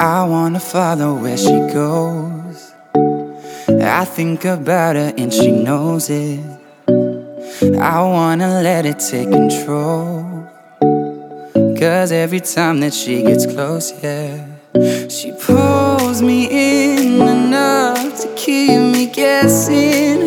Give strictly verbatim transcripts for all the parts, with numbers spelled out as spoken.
I wanna follow where she goes. I think about her and she knows it. I wanna let it take control. Cause every time that she gets close, yeah, she pulls me in enough to keep me guessing.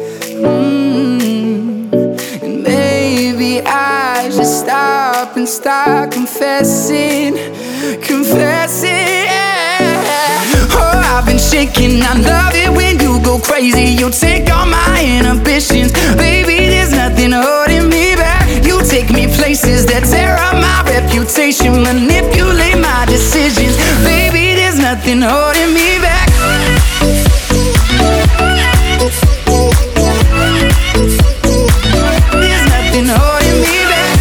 mm. And maybe I should stop and start confessing. Confessing, yeah. Oh, I've been shaking, I love it when you go crazy. You take all my inhibitions. Baby, there's nothing holding me back. You take me places that tear up my reputation, manipulate my decisions. Baby, there's nothing holding me back. There's nothing holding me back.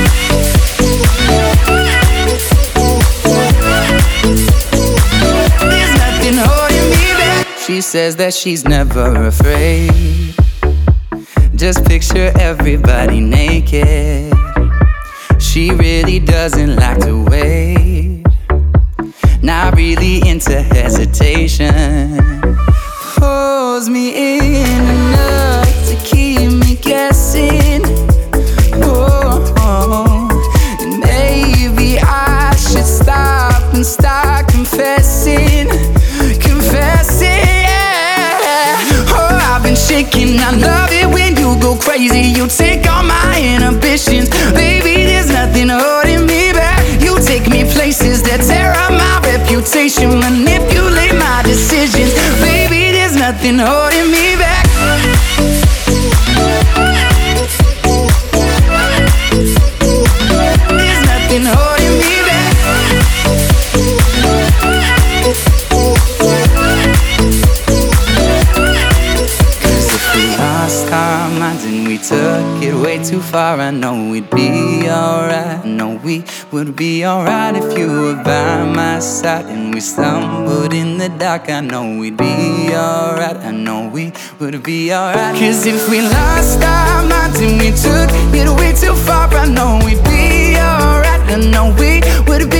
There's nothing holding me back. She says that she's never afraid. Just picture everybody naked. She really doesn't like to wait. Not really into hesitation. Pulls me in enough to keep me guessing. Oh, oh. And maybe I should stop and start confessing. Confessing, yeah. Oh, I've been shaking, I love it when you go crazy. You take all my inhibitions. Baby, there's nothing holding me back. You take me places that tear up my reputation, manipulate my decisions. Baby, there's nothing holding me back. There's nothing holding me back. Cause if we lost our minds and we took it way too far, I know we'd be alright. I know we would be alright if you were by my side. And we stumbled in the dark, I know we'd be alright. I know we would be alright. Cause if we lost our minds and we took it way too far, I know we'd be alright. I know we would be